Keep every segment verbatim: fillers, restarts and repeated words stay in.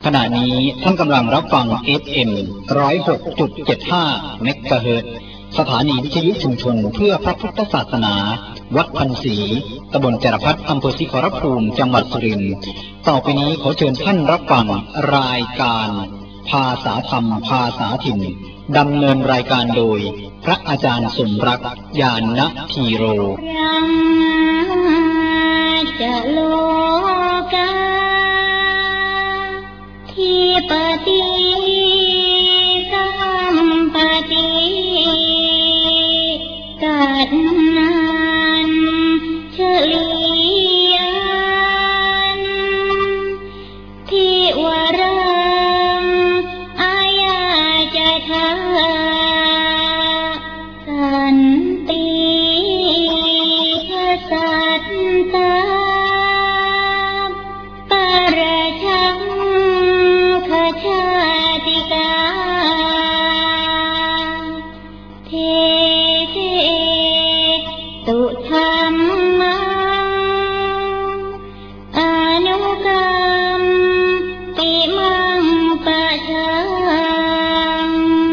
ขณะนี้ท่านกำลังรับฟัง เอฟ เอ็ม หนึ่งศูนย์หกจุดเจ็ดห้า เมกะเฮิรตซ์ สถานีวิทยุชุมชนเพื่อพระพุทธศาสนา วัดพันศรี ตำบลจรพัฒน์ อำเภอศรีขอรภูมิ จังหวัดสุรินทร์ ต่อไปนี้ขอเชิญท่านรับฟังรายการภาษาธรรมภาษาถิ่นดำเนินรายการโดยพระอาจารย์สมรักษ์ ญาณธีโรจะโลกาทิปติสัมปติกัดนันเฉลียนทิวรังอายาจะทาสันติสัตตาปรชังขชาติกาเทเทตุธรรมังอนุกรรมปิมังปะชัง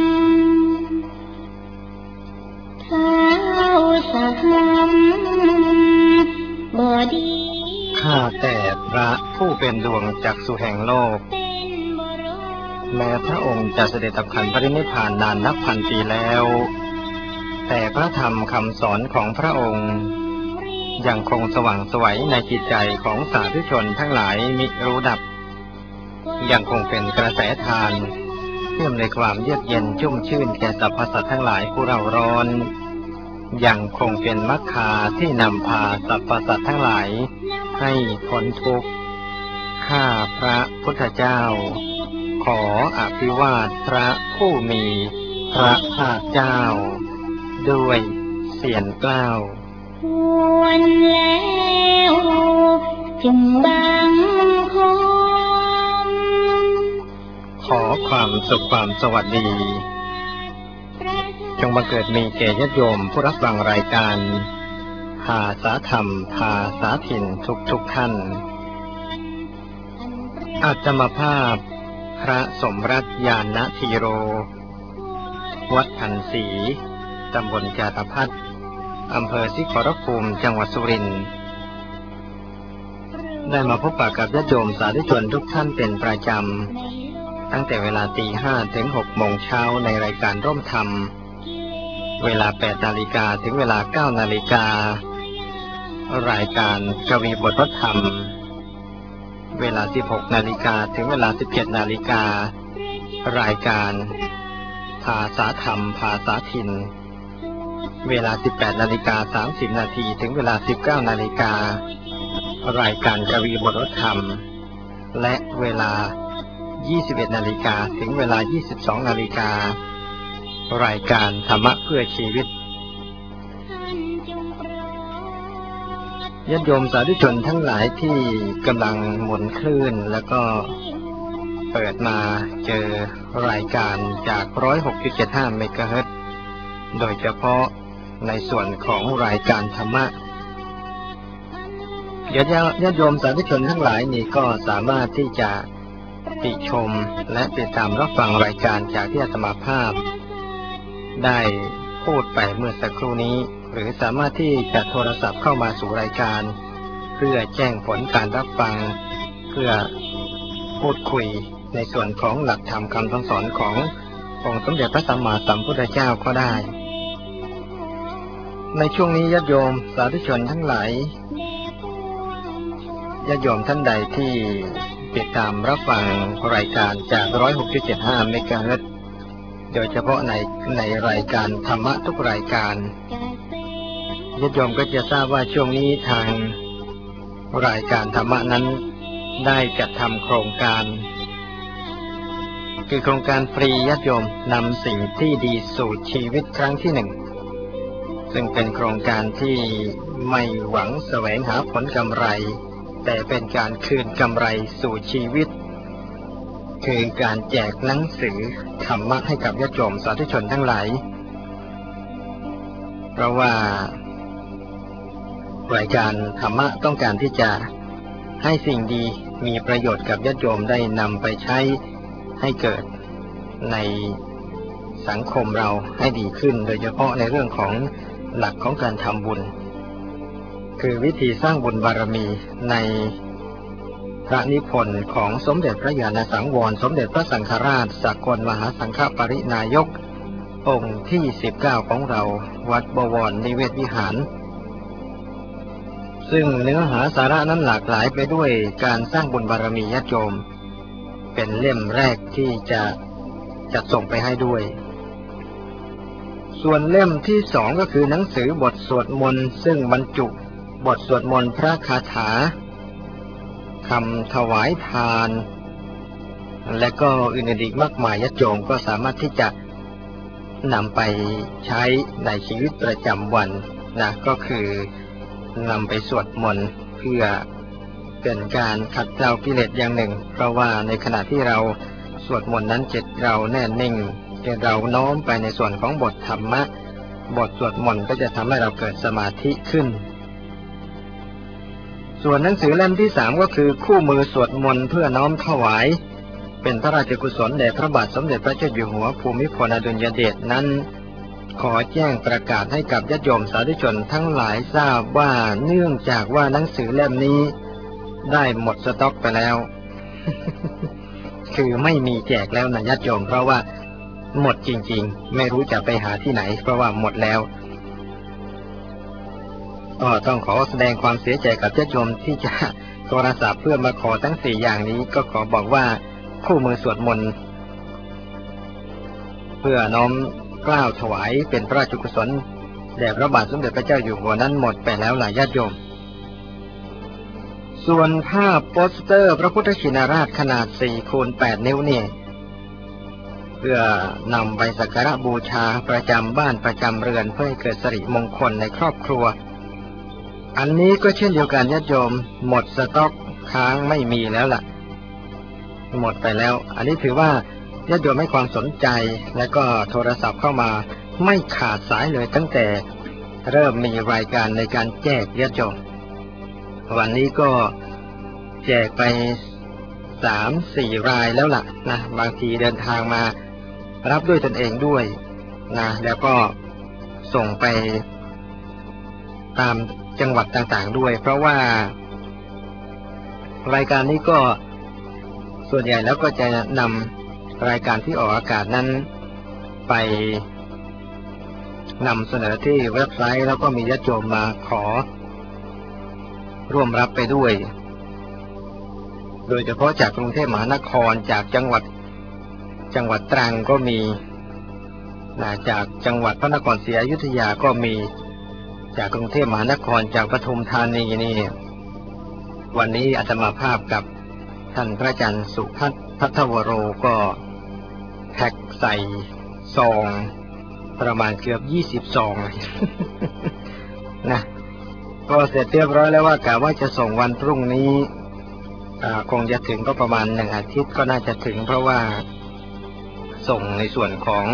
ท้าวสัมบดีข้าแต่พระผู้เป็นดวงจักษุแห่งโลกแม้พระองค์จะเสด็จดับขันปรินิพพานนานนับพันปีแล้วแต่พระธรรมคำสอนของพระองค์ยังคงสว่างไสวในจิตใจของสาธุชนทั้งหลายมิรู้ดับยังคงเป็นกระแสทานเพิ่มในความเยือกเย็นชุ่มชื่นแก่สรรพสัตว์ทั้งหลายผู้เร่าร้อนยังคงเป็นมรรคาที่นำพาสรรพสัตว์ทั้งหลายให้พ้นทุกข์ข้าพระพุทธเจ้าขออภิวาทพระผู้มีพระภาคเจ้าด้วยเสียงกล้าวควรแล้วจึงบังคมขอความสุขความสวัสดีจงบังเกิดมีแก่ญาติโยมผู้รับฟังรายการภาษาธรรมภาษาถิ่นทุกทุกท่านอาตมาภาพพระสมรักษ์ ญาณธีโรวัดพันศรีตำบลจาตพัฒน์อำเภอศรีขอรภูมิจังหวัดสุรินทร์ได้มาพบปะกับญาติโยมสาธุชนทุกท่านเป็นประจำตั้งแต่เวลาตีห้าถึงหกโมงเช้าในรายการร่วมธรรมเวลาแปดนาฬิกาถึงเวลาเก้านาฬิการายการกวีบทพระธรรมเวลาสิบหกนาฬิกาถึงเวลาสิบเจ็ดนาฬิการายการภาษาธรรมภาษาถิ่นเวลาสิบแปดนาฬิกาสามสิบนาทีถึงเวลาสิบเก้านาฬิการายการกวีบทพระธรรมและเวลายี่สิบเอ็ดนาฬิกาถึงเวลายี่สิบสองนาฬิการายการธรรมะเพื่อชีวิตญาติโยมสาธุชนทั้งหลายที่กำลังหมุนคลื่นแล้วก็เปิดมาเจอรายการจาก หนึ่งศูนย์หกจุดเจ็ดห้า เมกะเฮิรตซ์โดยเฉพาะในส่วนของรายการธรรมะญาติญาติโยมสาธุชนทั้งหลายนี่ก็สามารถที่จะติชมและติดตามรับฟังรายการจากที่อาตมาภาพได้พูดไปเมื่อสักครู่นี้หรือสามารถที่จะโทรศัพท์เข้ามาสู่รายการเพื่อแจ้งผลการรับฟังเพื่อพูดคุยในส่วนของหลักธรรมคำสอนขององค์สมเด็จพระสัมมาสัมพุทธเจ้าก็ได้ในช่วงนี้ญาติโยมสาธุชนทั้งหลายญาติโยมท่านใดที่ติดตามรับฟังรายการจาก หนึ่งศูนย์หกจุดเจ็ดห้า เมกะเฮิรตซ์โดยเฉพาะในในรายการธรรมะทุกรายการญาติโยมก็จะทราบว่าช่วงนี้ทางรายการธรรมะนั้นได้จัดทำโครงการคือโครงการฟรีญาติโยมนำสิ่งที่ดีสู่ชีวิตครั้งที่หนึ่งซึ่งเป็นโครงการที่ไม่หวังแสวงหาผลกำไรแต่เป็นการคืนกำไรสู่ชีวิตคือการแจกหนังสือธรรมะให้กับญาติโยมสาธุชนทั้งหลายเพราะว่ารายการธรรมะต้องการที่จะให้สิ่งดีมีประโยชน์กับญาติโยมได้นำไปใช้ให้เกิดในสังคมเราให้ดีขึ้นโดยเฉพาะในเรื่องของหลักของการทำบุญคือวิธีสร้างบุญบารมีในพระนิพนธ์ของสมเด็จพระญาณสังวรสมเด็จพระสังฆราชสกลมหาสังฆปรินายกองค์ที่สิบเก้าของเราวัดบวรนิเวศวิหารซึ่งเนื้อหาสาระนั้นหลากหลายไปด้วยการสร้างบุญบารมีญาติโยมเป็นเล่มแรกที่จะจัดส่งไปให้ด้วยส่วนเล่มที่สองก็คือหนังสือบทสวดมนต์ซึ่งบรรจุบทสวดมนต์พระคาถาคำถวายทานและก็อื่นๆอีกมากมายญาติโยมก็สามารถที่จะนำไปใช้ในชีวิตประจำวันนะก็คือนำไปสวดมนต์เพื่อเป็นการขัดเกลากิเลสอย่างหนึ่งเพราะว่าในขณะที่เราสวดมนต์นั้นจิตเราแน่นิ่งจิตเราน้อมไปในส่วนของบทธรรมะบทสวดมนต์ก็จะทำให้เราเกิดสมาธิขึ้นส่วนหนังสือเล่มที่สามก็คือคู่มือสวดมนต์เพื่อน้อมถวายเป็นพระราชกุศลแด่พระบาทสมเด็จพระเจ้าอยู่หัวภูมิพลอดุลยเดชนั้นขอแจ้งประกาศให้กับญาติโยมสาธุชนทั้งหลายทราบว่าเนื่องจากว่าหนังสือเล่มนี้ได้หมดสต็อกไปแล้ว คือไม่มีแจกแล้วนะญาติโยมเพราะว่าหมดจริงๆไม่รู้จะไปหาที่ไหนเพราะว่าหมดแล้วก็ต้องขอแสดงความเสียใจกับญาติโยมที่จะโทรศัพท์เพื่อมาขอทั้งสี่อย่างนี้ก็ขอบอกว่าคู่มือสวดมนต์เพื่อน้อมกล้าวถวายเป็นพระราชกุศลแด่พระบาทสมเด็จพระเจ้าอยู่หัวนั้นหมดไปแล้วหลายญาติโยมส่วนภาพโปสเตอร์พระพุทธชินราชขนาด สี่คูณแปด นิ้วนี่เพื่อนำไปสักการะบูชาประจำบ้านประจำเรือนเพื่อให้เกิดสิริมงคลในครอบครัวอันนี้ก็เช่นเดียวกันญาติโยมหมดสต็อกค้างไม่มีแล้วล่ะหมดไปแล้วอันนี้ถือว่าญาติโยมให้ความสนใจและก็โทรศัพท์เข้ามาไม่ขาดสายเลยตั้งแต่เริ่มมีรายการในการแจกญาติโยมวันนี้ก็แจกไป สามสี่ รายแล้วล่ะนะบางทีเดินทางมารับด้วยตนเองด้วยนะแล้วก็ส่งไปตามจังหวัดต่างๆด้วยเพราะว่ารายการนี้ก็ส่วนใหญ่แล้วก็จะนำรายการที่ออกอากาศนั้นไปนำเสนอที่เว็บไซต์แล้วก็มีญาติโยมมาขอร่วมรับไปด้วยโดยเฉพาะจากกรุงเทพมหานครจากจังหวัดจังหวัดตรังก็มีจากจังหวัดพระนครศรีอยุธยาก็มีจากกรุงเทพมหานครจากปทุมธานีนี่วันนี้อาตมาภาพกับท่านพระอาจารย์สุพัฒน์พัทวโรก็แพ็คใส่ซองประมาณเกือบยี่สิบซองเลย นะก็เสร็จเรียบร้อยแล้วว่ากะว่าจะส่งวันพรุ่งนี้คงจะถึงก็ประมาณหนึ่งอาทิตย์ก็น่าจะถึงเพราะว่าส่งในส่วนของ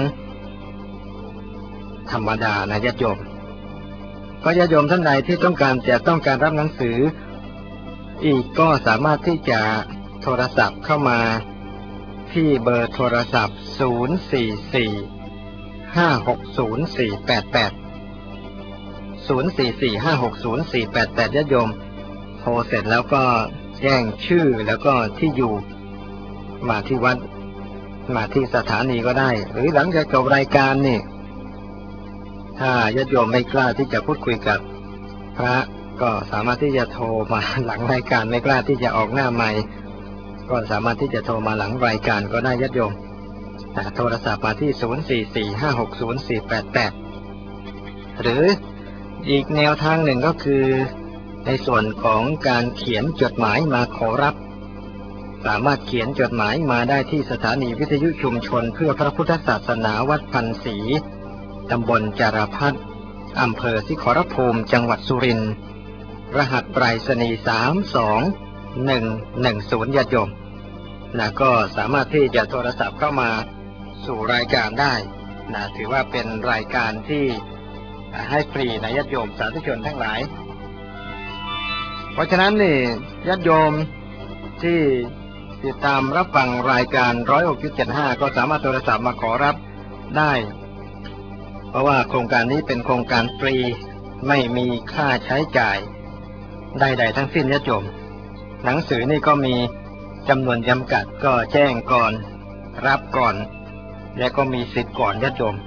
ธรรมดานะญาติโยมก็ญาติโยมท่านใดที่ต้องการจะต้องการรับหนังสืออีกก็สามารถที่จะโทรศัพท์เข้ามาที่เบอร์โทรศัพท์ศูนย์ สี่ สี่ ห้า หก ศูนย์ สี่ แปด แปด ศูนย์ สี่ สี่ ห้า หก ศูนย์ สี่ แปด แปดญาติโยมโทรเสร็จแล้วก็แจ้งชื่อแล้วก็ที่อยู่มาที่วัดมาที่สถานีก็ได้หรือหลังจากจบรายการนี่ถ้าญาติโยมไม่กล้าที่จะพูดคุยกับพระก็สามารถที่จะโทรมาหลังรายการไม่กล้าที่จะออกหน้าไมค์ก็สามารถที่จะโทรมาหลังรายการก็ได้ญาติโยมโทรศัพท์มาที่ศูนย์ สี่ สี่ ห้า หก ศูนย์ สี่ แปด แปดหรืออีกแนวทางหนึ่งก็คือในส่วนของการเขียนจดหมายมาขอรับสามารถเขียนจดหมายมาได้ที่สถานีวิทยุชุมชนเพื่อพระพุทธศาสนาวัดพันศรีตำบลจารพัฒน์อำเภอสิขรภูมิจังหวัดสุรินทร์รหัสไปรษณีย์สาม สอง หนึ่ง หนึ่ง ศูนย์ญาติโยมนะก็สามารถที่จะโทรศัพท์เข้ามาสู่รายการได้นะถือว่าเป็นรายการที่ให้ฟรีนะญาติโยมสาธุชนทั้งหลายเพราะฉะนั้นนี่ญาติโยมที่ติดตามรับฟังรายการ หนึ่งร้อยหกจุดเจ็ดห้า ก็สามารถโทรศัพท์มาขอรับได้เพราะว่าโครงการนี้เป็นโครงการฟรีไม่มีค่าใช้จ่ายใดๆทั้งสิ้นญาติโยมหนังสือนี่ก็มีจำนวนจำกัดก็แจ้งก่อนรับก่อนและก็มีสิทธิ์ก่อนญาติโยม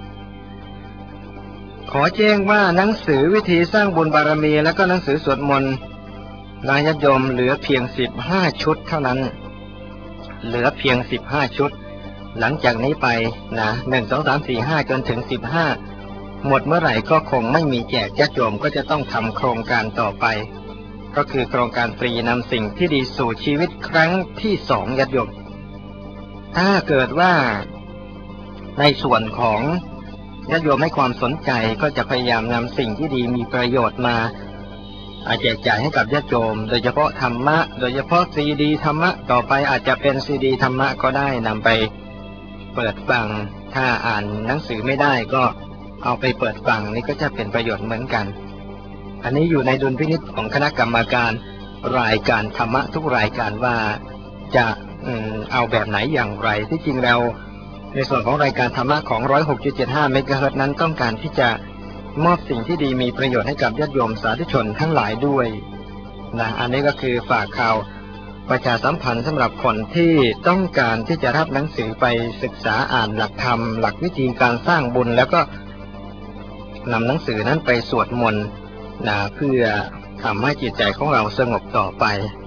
ขอแจ้งว่าหนังสือวิธีสร้างบุญบารมีและก็หนังสือสวดมนต์นะญาติโยมเหลือเพียงสิบห้าชุดเท่านั้นเหลือเพียงสิบห้าชุดหลังจากนี้ไปนะหนึ่ง สอง สาม สี่ ห้าจนถึงสิบห้าหมดเมื่อไหร่ก็คงไม่มีแจกญาติโยมก็จะต้องทำโครงการต่อไปก็คือโครงการฟรีนำสิ่งที่ดีสู่ชีวิตครั้งที่สองญาติโยมถ้าเกิดว่าในส่วนของญาติโยมให้ความสนใจก็จะพยายามนำสิ่งที่ดีมีประโยชน์มาแจกจ่ายให้กับญาติโยมโดยเฉพาะธรรมะโดยเฉพาะซีดีธรรมะต่อไปอาจจะเป็นซีดีธรรมะก็ได้นำไปเปิดฟังถ้าอ่านหนังสือไม่ได้ก็เอาไปเปิดฟังนี่ก็จะเป็นประโยชน์เหมือนกันอันนี้อยู่ในดุลพินิจของคณะกรรมการรายการธรรมะทุกรายการว่าจะอืมเอาแบบไหนอย่างไรที่จริงเราในส่วนของรายการธรรมะของ หนึ่งร้อยหกจุดเจ็ดห้า เมกะเฮิรตซ์นั้นต้องการที่จะมอบสิ่งที่ดีมีประโยชน์ให้กับญาติโยมสาธุชนทั้งหลายด้วยนะอันนี้ก็คือฝากข่าวประชาสัมพันธ์สำหรับคนที่ต้องการที่จะรับหนังสือไปศึกษาอ่านหลักธรรมหลักวิธีการสร้างบุญแล้วก็นำหนังสือนั้นไปสวดมนต์นะเพื่อทำให้จิตใจของเราสงบต่อไป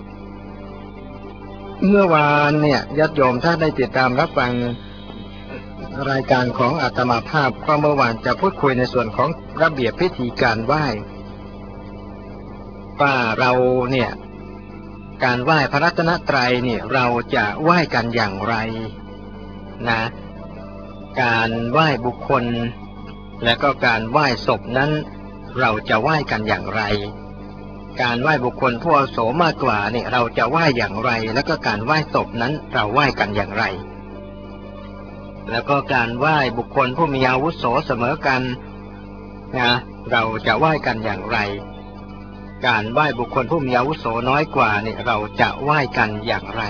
เมื่อวานเนี่ยญาติโยมถ้าได้ติดตามรับฟังรายการของอาตมาภาพก็เมื่อวานจะพูดคุยในส่วนของระเบียบพิธีการไหว้ว่าเราเนี่ยการไหว้พระรัตนตรัยเนี่ยเราจะไหว้กันอย่างไรนะการไหว้บุคคลและก็การไหว้ศพนั้นเราจะไหว้กันอย่างไรการไหว้บุคคลผู้อาวุโสมากกว่าเนี่ยเราจะไหว้อย่างไรแล้วก็การไหว้ศพนั้นเราไหว้กันอย่างไรแล้วก็การไหว้บุคคลผู้มีอาวุโสเสมอกันนะเราจะไหว้กันอย่างไรการไหว้บุคคลผู้มีอาวุโสน้อยกว่าเนี่ยเราจะไหว้กันอย่างไร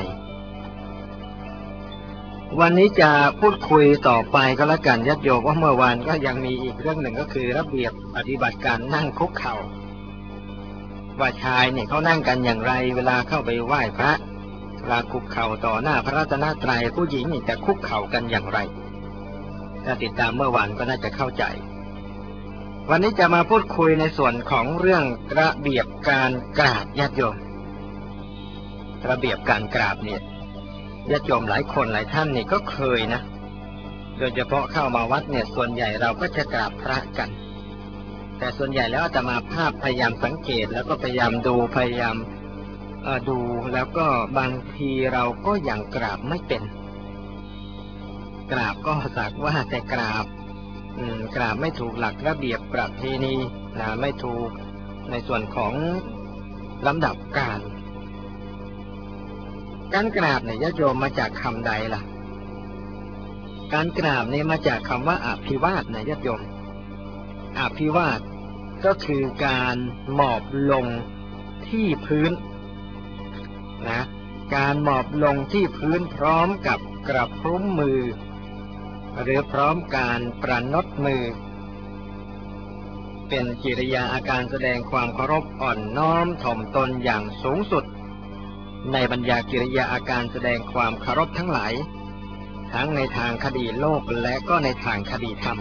วันนี้จะพูดคุยต่อไปก็แล้วกันญาติโยมว่าเมื่อวานก็ยังมีอีกเรื่องหนึ่งก็คือระเบียบปฏิบัติการนั่งคุกเข่าว่าชายเนี่ยเขานั่งกันอย่างไรเวลาเข้าไปไหว้พระเวลาคุกเข่าต่อหน้าพระรัตนตรัยผู้หญิงนี่จะคุกเข่ากันอย่างไรถ้าติดตามเมื่อวานก็น่าจะเข้าใจวันนี้จะมาพูดคุยในส่วนของเรื่องระเบียบการกราบญาติโยมระเบียบการกราบเนี่ยญาติโยมหลายคนหลายท่านนี่ก็เคยนะโดยเฉพาะเข้ามาวัดเนี่ยส่วนใหญ่เราก็จะกราบพระกันแต่ส่วนใหญ่แล้วอาตมาภาพพยายามสังเกตแล้วก็พยายามดูพยายามดูแล้วก็บางทีเราก็ยังกราบไม่เป็นกราบก็สักว่าแต่กราบกราบไม่ถูกหลักระเบียบประเพณีนะไม่ถูกในส่วนของลำดับการการกราบเนี่ยญาติโยมมาจากคำใดล่ะการกราบเนี่ยมาจากคำว่าอภิวาทนะญาติโยมอภิวาทก็คือการหมอบลงที่พื้นนะการหมอบลงที่พื้นพร้อมกับกระพุ้มมือหรือพร้อมการประนดมือเป็นกิริยาอาการแสดงความเคารพอ่อนน้อมถ่อมตนอย่างสูงสุดในบรรดากิริยาอาการแสดงความเคารพทั้งหลายทั้งในทางคดีโลกและก็ในทางคดีธรรม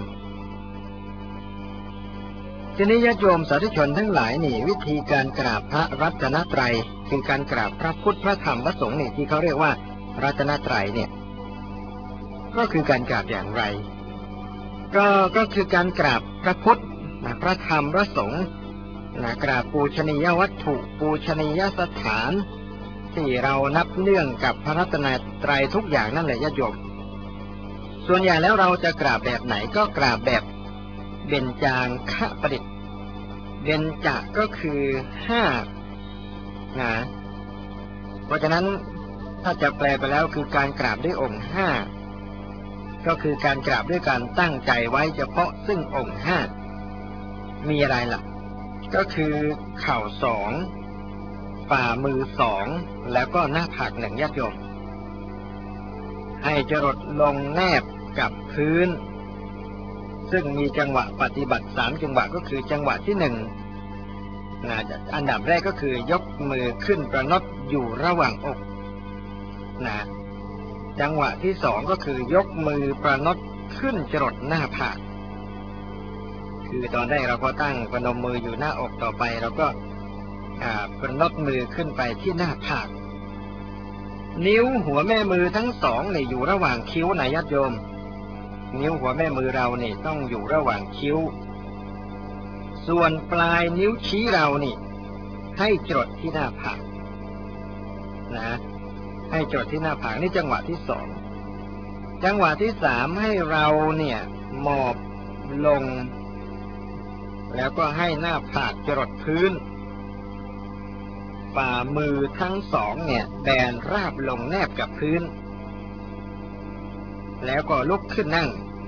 ทีนี้ญาติโยมสาธุชนทั้งหลายนี่วิธีการกราบพระรัตนตรัยคือการกราบพระพุทธพระธรรมพระสงฆ์นี่ที่เขาเรียกว่ารัตนตรัยเนี่ยก็คือการกราบอย่างไรก็ก็คือการกราบพระพุทธนะพระธรรมพระสงฆ์นะกราบปูชนียวัตถุปูชนียสถานที่เรานับเนื่องกับพระรัตนตรัยทุกอย่างนั่นแหละญาติโยมส่วนใหญ่แล้วเราจะกราบแบบไหนก็กราบแบบเบญจางคประดิษฐ์เบญจก็คือห้านะเพราะฉะนั้นถ้าจะแปลไปแล้วคือการกราบด้วยองค์ห้าก็คือการกราบด้วยการตั้งใจไว้เฉพาะซึ่งองค์ห้ามีอะไรล่ะก็คือเข่าสองฝ่ามือสองแล้วก็หน้าผากหนึ่งญาติโยมให้จรดลงแนบกับพื้นซึ่งมีจังหวะปฏิบัติสามจังหวะก็คือจังหวะที่หนึ่งนะอันดับแรกก็คือยกมือขึ้นประนดอยู่ระหว่างอกนะจังหวะที่สองก็คือยกมือประนดขึ้นจรดหน้าผากคือตอนแรกเราก็ตั้งประนมมืออยู่หน้าอกต่อไปเราก็ประนดมือขึ้นไปที่หน้าผากนิ้วหัวแม่มือทั้งสองเนี่ยอยู่ระหว่างคิ้วนะญาติโยมนิ้วหัวแม่มือเราเนี่ยต้องอยู่ระหว่างคิ้วส่วนปลายนิ้วชี้เรานี่ให้จดที่หน้าผากนะให้จดที่หน้าผากนี่จังหวะที่สองจังหวะที่สามให้เราเนี่ยหมอบลงแล้วก็ให้หน้าผากจรดพื้นฝ่ามือทั้งสองเนี่ยแบนราบลงแนบกับพื้นแล้วก็ลุกขึ้นนั่ง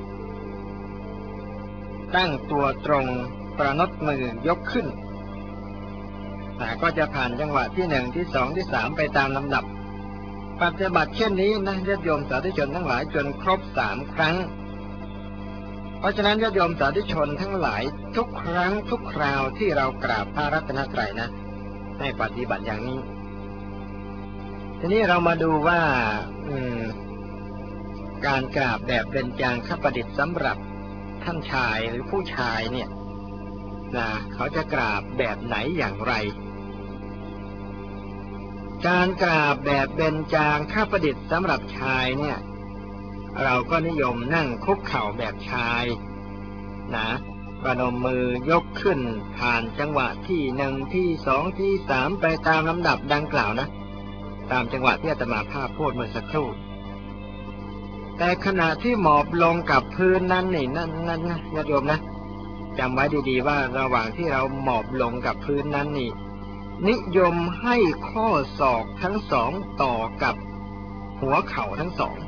ตั้งตัวตรงประนดมือยกขึ้นแต่ก็จะผ่านจังหวะที่หนึ่งที่สองที่สามไปตามลำดับปฏิบัติเช่นนี้นะญาติโยมสาธุชนทั้งหลายจนครบสามครั้งเพราะฉะนั้นญาติโยมสาธุชนทั้งหลายทุกครั้งทุกคราวที่เรากราบพระรัตนตรัยนะให้ปฏิบัติอย่างนี้ทีนี้เรามาดูว่าการกราบแบบเบญจางคประดิษฐ์สำหรับท่านชายหรือผู้ชายเนี่ยนะเขาจะกราบแบบไหนอย่างไรการกราบแบบเบญจางคประดิษฐ์สำหรับชายเนี่ยเราก็นิยมนั่งคุกเข่าแบบชายนะประนมมือยกขึ้นผ่านจังหวะที่หนึ่งที่สองที่สามไปตามลำดับดังกล่าวนะตามจังหวะที่อาตมาภาพพูดเมื่อสักครู่แต่ขณะที่หมอบลงกับพื้นนั้นนี่นั่นนั่นนะญาติโยมนะจำไว้ดีๆว่าระหว่างที่เราหมอบลงกับพื้นนั้นนี่นิยมให้ข้อศอกทั้งสองต่อกับหัวเข่าทั้งสอง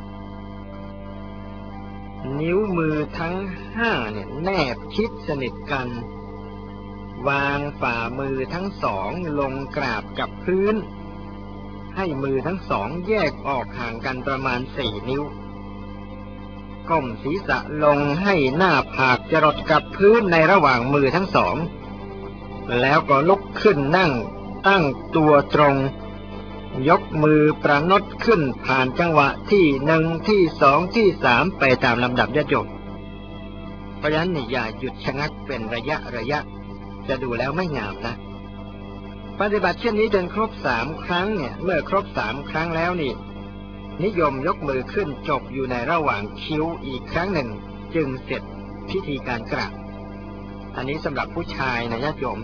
นิ้วมือทั้งห้าเนี่ยแนบชิดสนิทกันวางฝ่ามือทั้งสองลงกราบกับพื้นให้มือทั้งสองแยกออกห่างกันประมาณสี่นิ้วก้มศีรษะลงให้หน้าผากจรดกับพื้นในระหว่างมือทั้งสองแล้วก็ลุกขึ้นนั่งตั้งตัวตรงยกมือประนดขึ้นผ่านจังหวะที่หนึ่งที่สองที่สามไปตามลำดับญาติโยมเพราะฉะนั้นอย่าหยุดชะงักเป็นระยะระยะจะดูแล้วไม่งามนะปฏิบัติเช่นนี้จนครบสามครั้งเนี่ยเมื่อครบสามครั้งแล้วนี่นิยมยกมือขึ้นจบอยู่ในระหว่างคิ้วอีกครั้งหนึ่งจึงเสร็จพิธีการกราบอันนี้สำหรับผู้ชายนะญาติโยม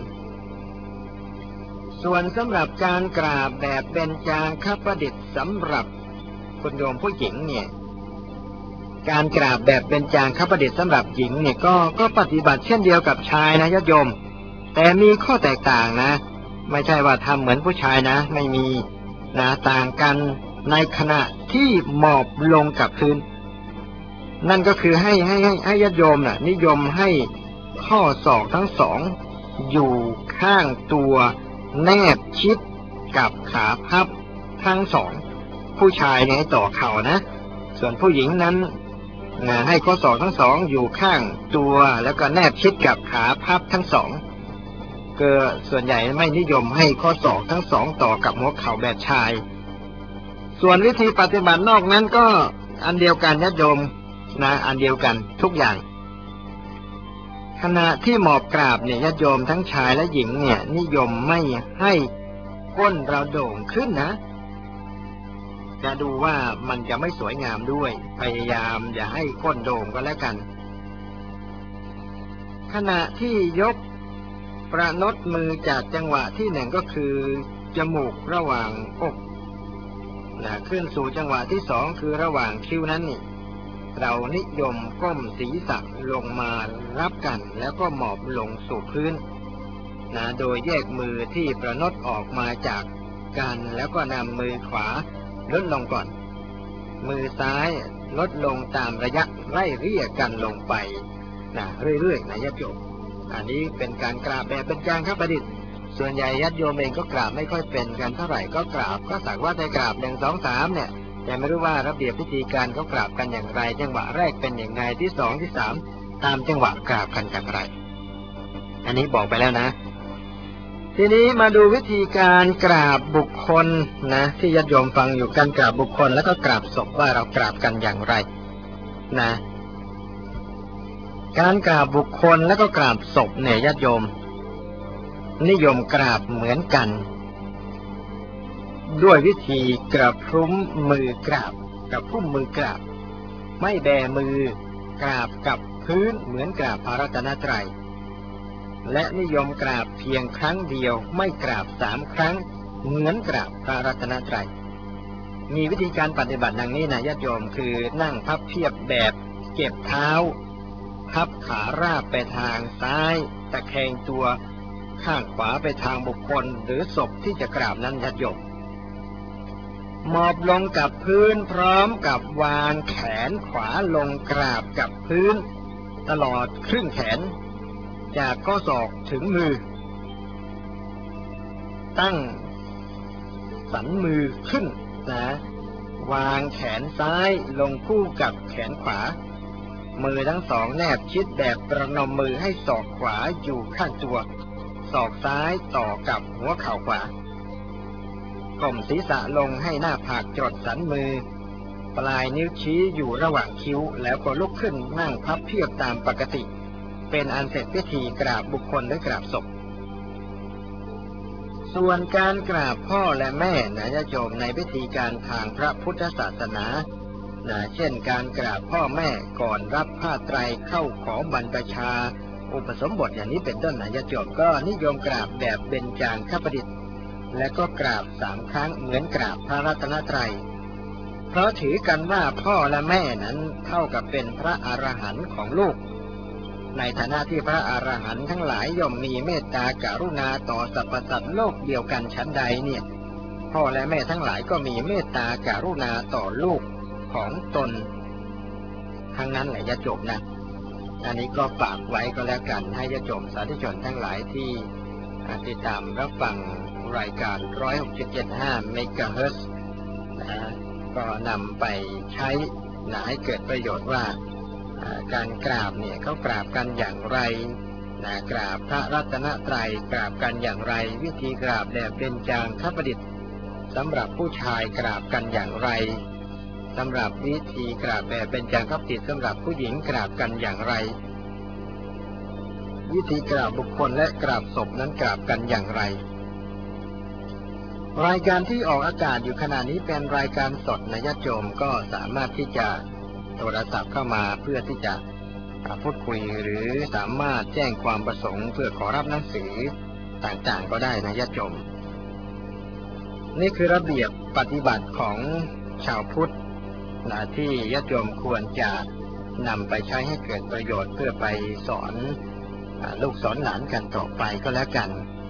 ส่วนสำหรับการกราบแบบเบญจางคประดิษฐ์สำหรับคุณโยมผู้หญิงเนี่ยการกราบแบบเบญจางคประดิษฐ์สำหรับหญิงเนี่ยก็ก็ปฏิบัติเช่นเดียวกับชายนะญาติโยมแต่มีข้อแตกต่างนะไม่ใช่ว่าทำเหมือนผู้ชายนะไม่มีนะต่างกันในขณะที่หมอบลงกับพื้นนั่นก็คือให้ให้ให้ให้ญาติโยมน่ะนิยมให้ข้อศอกทั้งสองอยู่ข้างตัวแนบชิดกับขาพับทั้งสองผู้ชายเนี่ยให้ต่อเข่านะส่วนผู้หญิงนั้นนะให้ข้อศอกทั้งสองอยู่ข้างตัวแล้วก็แนบชิดกับขาพับทั้งสองก็ส่วนใหญ่ไม่นิยมให้ข้อศอกทั้งสองต่อกับหัวเข่าแบบชายส่วนวิธีปฏิบัตินอกนั้นก็อันเดียวกันญาติโยมนะอันเดียวกันทุกอย่างขณะที่หมอบกราบเนี่ยญาติโยมทั้งชายและหญิงเนี่ยนิยมไม่ให้ก้นเราโด่งขึ้นนะจะดูว่ามันจะไม่สวยงามด้วยพยายามอย่าให้ก้นโด่งก็แล้วกันขณะที่ยกประนดมือจากจังหวะที่หนึ่งก็คือจมูกระหว่างอกนะขึ้นสู่จังหวะที่สองคือระหว่างคิ้วนั้นนี่เรานิยมก้มศีรษะลงมารับกันแล้วก็หมอบลงสู่พื้นนะโดยแยกมือที่ประนดออกมาจากกันแล้วก็นำมือขวาลดลงก่อนมือซ้ายลดลงตามระยะไล่เรียกกันลงไปนะเรื่อยๆนะญาติโยมอันนี้เป็นการกราบแบบเบญจางคประดิษฐ์ส่วนใหญ่ญาติโยมเองก็กราบไม่ค่อยเป็นกันเท่าไหร่ก็กราบก็สักว่าได้กราบหนึ่งสองสามเนี่ยแต่ไม่รู้ว่าระเบียบพิธีการเขากราบกันอย่างไรจังหวะแรกเป็นอย่างไรที่สองที่สามตามจังหวะกราบกันอย่างไรอันนี้บอกไปแล้วนะทีนี้มาดูวิธีการกราบบุคคลนะที่ญาติโยมฟังอยู่การกราบบุคคลแล้วก็กราบศพว่าเรากราบกันอย่างไรนะการกราบบุคคลแล้วก็กราบศพเนี่ยญาติโยมนิยมกราบเหมือนกันด้วยวิธีกระพรุ้มมือกราบกระพรุ้มมือกราบไม่แบมือกราบกับพื้นเหมือนกราบพระรัตนตรัยและนิยมกราบเพียงครั้งเดียวไม่กราบสามครั้งเหมือนกราบพระรัตนตรัยมีวิธีการปฏิบัติดังนี้นะญาติโยมคือนั่งพับเพียบแบบเก็บเท้าพับขาราบไปทางซ้ายตะแคงตัวข้างขวาไปทางบุคคลหรือศพที่จะกราบนั้นญาติโยมหมอบลงกับพื้นพร้อมกับวางแขนขวาลงกราบกับพื้นตลอดครึ่งแขนจากข้อศอกถึงมือตั้งสันมือขึ้นนะวางแขนซ้ายลงคู่กับแขนขวามือทั้งสองแนบชิดแบบประนมมือให้ศอกขวาอยู่ข้างตัวศอกซ้ายต่อกับหัวเข่าขวาก้มศีรษะลงให้หน้าผากจดสันมือปลายนิ้วชี้อยู่ระหว่างคิ้วแล้วก็ลุกขึ้นนั่งพับเพียบตามปกติเป็นอันเสร็จพิธีกราบบุคคลและกราบศพส่วนการกราบพ่อและแม่นะญาติโยมในพิธีการทางพระพุทธศาสนานะเช่นการกราบพ่อแม่ก่อนรับผ้าไตรเข้าขอบรรพชาอุปสมบทอย่างนี้เป็นต้นนะญาติโยมก็นิยมกราบแบบเบญจางคประดิษฐ์และก็กราบสามครั้งเหมือนกราบพระรัตนตรัยเพราะถือกันว่าพ่อและแม่นั้นเท่ากับเป็นพระอรหันต์ของลูกในฐานะที่พระอรหันต์ทั้งหลายย่อมมีเมตตากรุณาต่อสรรพสัตว์โลกเดียวกันชั้นใดเนี่ยพ่อและแม่ทั้งหลายก็มีเมตตากรุณาต่อลูกของตนทั้งนั้นแหละญาติโยมนะอันนี้ก็ฝากไว้ก็แล้วกันให้ญาติโยมสาธุชนทั้งหลายที่ติดตามรับฟังรายการ หนึ่งร้อยหกสิบเจ็ดจุดห้า เมกะเฮิรตซ์นะก็นำไปใช้นะให้เกิดประโยชน์ว่าการกราบเนี่ยเขากราบกันอย่างไรนะกราบพระรัตนตรัยกราบกันอย่างไรวิธีกราบแบบเบญจางคประดิษฐ์สำหรับผู้ชายกราบกันอย่างไรสำหรับวิธีกราบแบบเบญจางคประดิษฐ์สำหรับผู้หญิงกราบกันอย่างไรวิธีกราบบุคคลและกราบศพนั้นกราบกันอย่างไรรายการที่ออกอากาศอยู่ขณะนี้เป็นรายการสดนะญาติโยมก็สามารถที่จะโทรศัพท์เข้ามาเพื่อที่จะพูดคุยหรือสามารถแจ้งความประสงค์เพื่อขอรับหนังสือต่างๆก็ได้นะญาติโยมนี่คือระเบียบปฏิบัติของชาวพุทธนะที่ญาติโยมควรจะนำไปใช้ให้เกิดประโยชน์เพื่อไปสอนลูกสอนหลานกันต่อไปก็แล้วกัน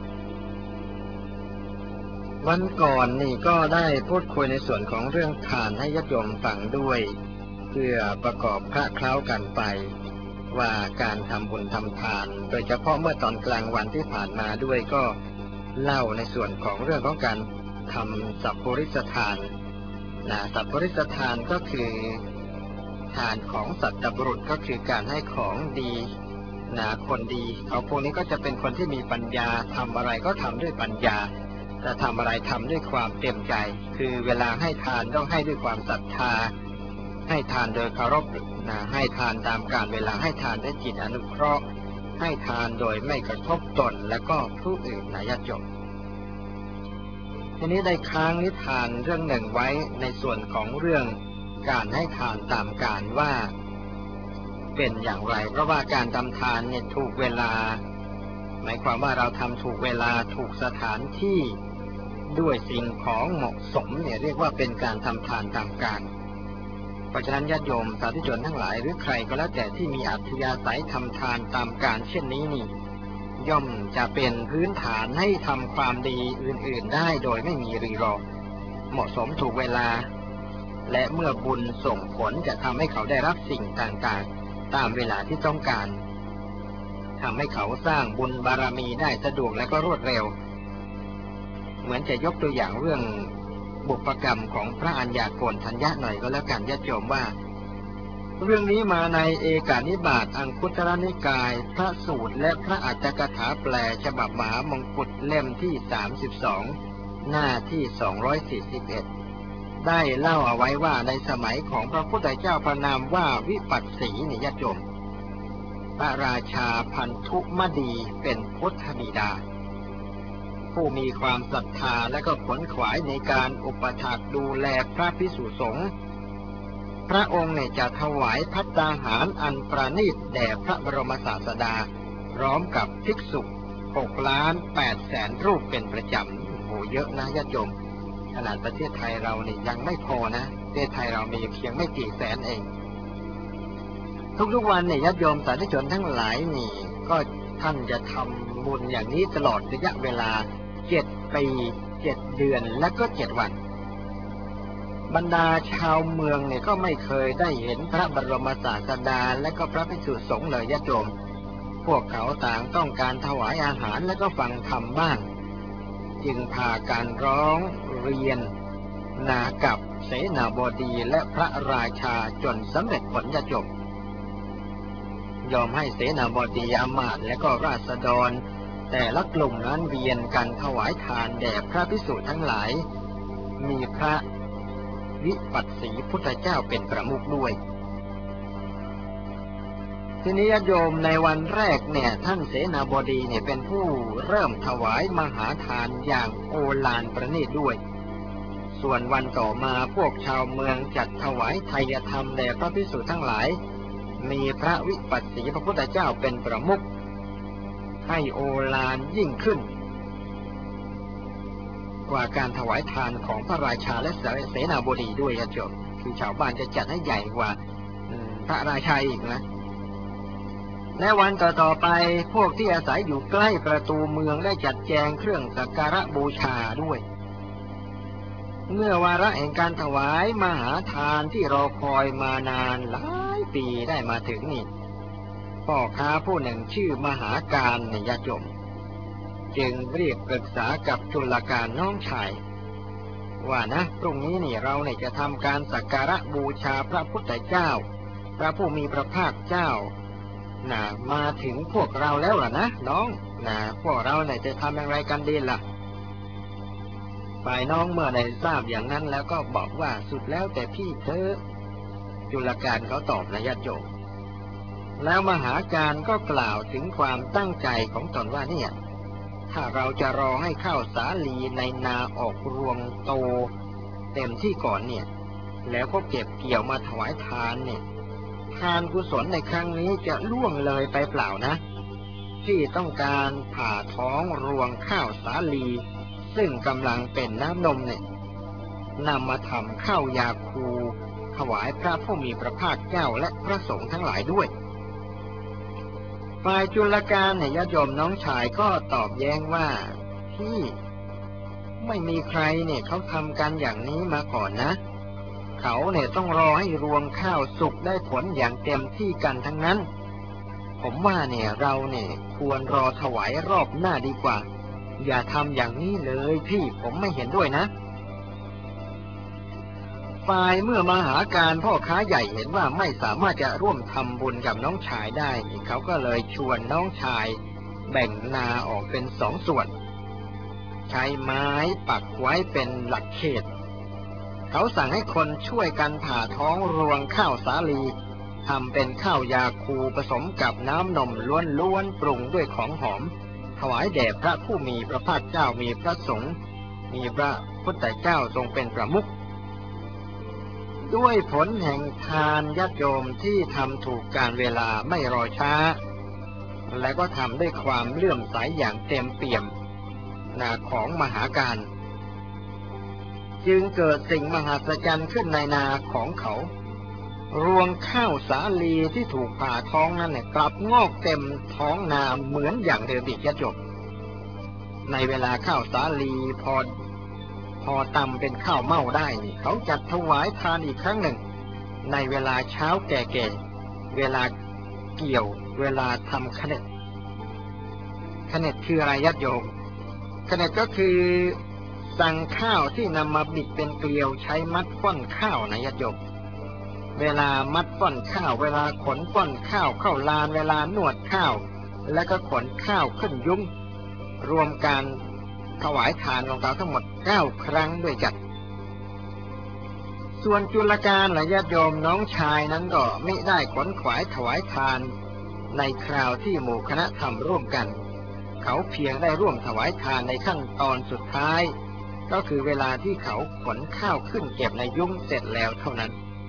วันก่อนนี่ก็ได้พูดคุยในส่วนของเรื่องทานให้ญาติโยมฟังด้วยเพื่อประกอบคละเคล้ากันไปว่าการทำบุญทำทานโดยเฉพาะเมื่อตอนกลางวันที่ผ่านมาด้วยก็เล่าในส่วนของเรื่องของการทำสัพปริสทานนะสัพปริสทานก็คือทานของสัตบุรุษก็คือการให้ของดีนะคนดีเขาพวกนี้ก็จะเป็นคนที่มีปัญญาทำอะไรก็ทำด้วยปัญญาจะทำอะไรทำด้วยความเต็มใจคือเวลาให้ทานต้องให้ด้วยความศรัทธาให้ทานโดยเคารพนะให้ทานตามกาลเวลาให้ทานด้วยจิตอนุเคราะห์ให้ทานโดยไม่กระทบตนและก็ผู้อื่นนะญาติโยมทีนี้ได้ค้างนิทานเรื่องหนึ่งไว้ในส่วนของเรื่องการให้ทานตามกาลว่าเป็นอย่างไรเพราะว่าการทำทานเนี่ยถูกเวลาหมายความว่าเราทำถูกเวลาถูกสถานที่ด้วยสิ่งของเหมาะสมเนี่ยเรียกว่าเป็นการทำทานตามกาลเพราะฉะนั้นญาติโยมสาธุชนทั้งหลายหรือใครก็แล้วแต่ที่มีอัธยาศัยทำทานตามกาลเช่นนี้นี่ย่อมจะเป็นพื้นฐานให้ทำความดีอื่นๆได้โดยไม่มีรีรอเหมาะสมถูกเวลาและเมื่อบุญส่งผลจะทำให้เขาได้รับสิ่งต่างๆตามเวลาที่ต้องการทำให้เขาสร้างบุญบารมีได้สะดวกและก็รวดเร็วเหมือนจะยกตัวอย่างเรื่องบุพกรรมของพระอัญญาโกณฑัญญะหน่อยก็แล้วกันญาติโยมว่าเรื่องนี้มาในเอกานิบาตอังคุตรนิกายพระสูตรและพระอัจฉริยะแปลฉบับมหามงกุฎเล่มที่สามสิบสองหน้าที่สองร้อยสี่สิบเอ็ดได้เล่าเอาไว้ว่าในสมัยของพระพุทธเจ้าพระนามว่าวิปัสสีนิยจมพระราชาพันธุมดีเป็นพุทธบิดาผู้มีความศรัทธาและก็ขวนขวายในการอุปถัมภ์ดูแลพระภิกษุสงฆ์พระองค์เนี่ยจะถวายภัตตาหารอันประณีตแด่พระบรมศาสดาพร้อมกับภิกษุหกล้านแปดแสนรูปเป็นประจำโอ้โหเยอะนะญาติโยมขนาดประเทศไทยเราเนี่ยยังไม่พอนะประเทศไทยเรามีเพียงไม่กี่แสนเองทุกๆวันเนี่ยญาติโยมสาธุชนทั้งหลายนี่ก็ท่านจะทำบุญอย่างนี้ตลอดระยะเวลาเจ็ดปีเจ็ดเดือนและก็เจ็ดวันบรรดาชาวเมืองเนี่ยก็ไม่เคยได้เห็นพระบรมศาสดาและก็พระภิกษุสงฆ์เลยญาติโยมพวกเขาต่างต้องการถวายอาหารและก็ฟังธรรมบ้างจึงพาการร้องเรียนนากับเสนาบดีและพระราชาจนสำเร็จผลญาติโยมยอมให้เสนาบดีอมาตย์และก็ราษฎรแต่ละกลุ่มนั้นเวียนกันถวายทานแด่พระภิกษุทั้งหลายมีพระวิปัสสีพุทธเจ้าเป็นประมุขด้วยทีนี้ญาติโยมในวันแรกเนี่ยท่านเสนาบดีเนี่ยเป็นผู้เริ่มถวายมหาทานอย่างโอฬารประณีตด้วยส่วนวันต่อมาพวกชาวเมืองจัดถวายไทยธรรมแด่พระภิกษุทั้งหลายมีพระวิปัสสีพระพุทธเจ้าเป็นประมุขให้โอฬารยิ่งขึ้นกว่าการถวายทานของพระราชาและเสนาบดีด้วยญาติโยมคือชาวบ้านจะจัดให้ใหญ่กว่าพระราชาอีกนะและวันต่อๆไปพวกที่อาศัยอยู่ใกล้ประตูเมืองได้จัดแจงเครื่องสักการะบูชาด้วยเมื่อวาระแห่งการถวายมหาทานที่รอคอยมานานหลายปีได้มาถึงนี่พ่อค้าผู้หนึ่งชื่อมหาการในญาติโยมจึงเรียกปรึกษากับจุลการน้องชายว่านะพรุ่งนี้นี่เราเนี่ยจะทำการสักการะบูชาพระพุทธเจ้าพระผู้มีพระภาคเจ้าน่ะมาถึงพวกเราแล้วล่ะนะน้องน่ะพวกเราเนี่ยจะทำอย่างไรกันดีล่ะฝ่ายน้องเมื่อได้ทราบอย่างนั้นแล้วก็บอกว่าสุดแล้วแต่พี่เธอจุลการเขาตอบนะญาติโยมแล้วมหาการก็กล่าวถึงความตั้งใจของตนว่าเนี่ยถ้าเราจะรอให้ข้าวสาลีในนาออกรวงโตเต็มที่ก่อนเนี่ยแล้วก็เก็บเกี่ยวมาถวายทานเนี่ยทานกุศลในครั้งนี้จะล่วงเลยไปเปล่านะที่ต้องการผ่าท้องรวงข้าวสาลีซึ่งกำลังเป็นน้ำนมเนี่ยนำมาทำข้าวยาคูถวายพระผู้มีพระภาคเจ้าและพระสงฆ์ทั้งหลายด้วยฝ่ายจุลการเนี่ยญาติโยมน้องชายก็ตอบแย้งว่าพี่ไม่มีใครเนี่ยเขาทำกันอย่างนี้มาก่อนนะเขาเนี่ยต้องรอให้รวงข้าวสุกได้ผลอย่างเต็มที่กันทั้งนั้นผมว่าเนี่ยเราเนี่ยควรรอถวายรอบหน้าดีกว่าอย่าทำอย่างนี้เลยพี่ผมไม่เห็นด้วยนะฝ่ายเมื่อมหาการพ่อค้าใหญ่เห็นว่าไม่สามารถจะร่วมทำบุญกับน้องชายได้เขาก็เลยชวนน้องชายแบ่งนาออกเป็นสองส่วนใช้ไม้ปักไว้เป็นหลักเขตเขาสั่งให้คนช่วยกันผ่าท้องรวงข้าวสาลีทำเป็นข้าวยาคูผสมกับน้ำนมล้วนๆปรุงด้วยของหอมถวายแด่พระผู้มีพระภาคเจ้ามีพระสงฆ์มีพระพุทธเจ้าทรงเป็นประมุขด้วยผลแห่งทานญาติโยมที่ทำถูกการเวลาไม่รอช้าและก็ทำด้วยความเลื่อมใสอย่างเต็มเปี่ยมนาของมหาการจึงเกิดสิ่งมหัศจรรย์ขึ้นในนาของเขารวงข้าวสาลีที่ถูกผ่าท้องนั้นเนี่ยกลับงอกเต็มท้องนาเหมือนอย่างเดิมอีกญาติโยมในเวลาข้าวสาลีพอพอตำเป็นข้าวเม่าได้เขาจัดถวายทานอีกครั้งหนึ่งในเวลาเช้าแก่ๆเวลาเกี่ยวเวลาทำขเนตขเนตคืออะไรญาติโยมขเนตก็คือสั่งข้าวที่นำมาบิดเป็นเกลียวใช้มัดป้อนข้าวนะญาติโยมเวลามัดป้อนข้าวเวลาขนป้อนข้าวเข้าลานเวลานวดข้าวแล้วก็ขนข้าวขึ้นยุ้งรวมการถวายทานของเขาทั้งหมดเก้าครั้งด้วยกันส่วนจุลการและญาติโยมน้องชายนั้นก็ไม่ได้ขนขวายถวายทานในคราวที่หมู่คณะทำร่วมกันเขาเพียงได้ร่วมถวายทานในขั้นตอนสุดท้ายก็คือเวลาที่เขาขนข้าวขึ้นเก็บในยุ้งเสร็จแล้วเท่านั้น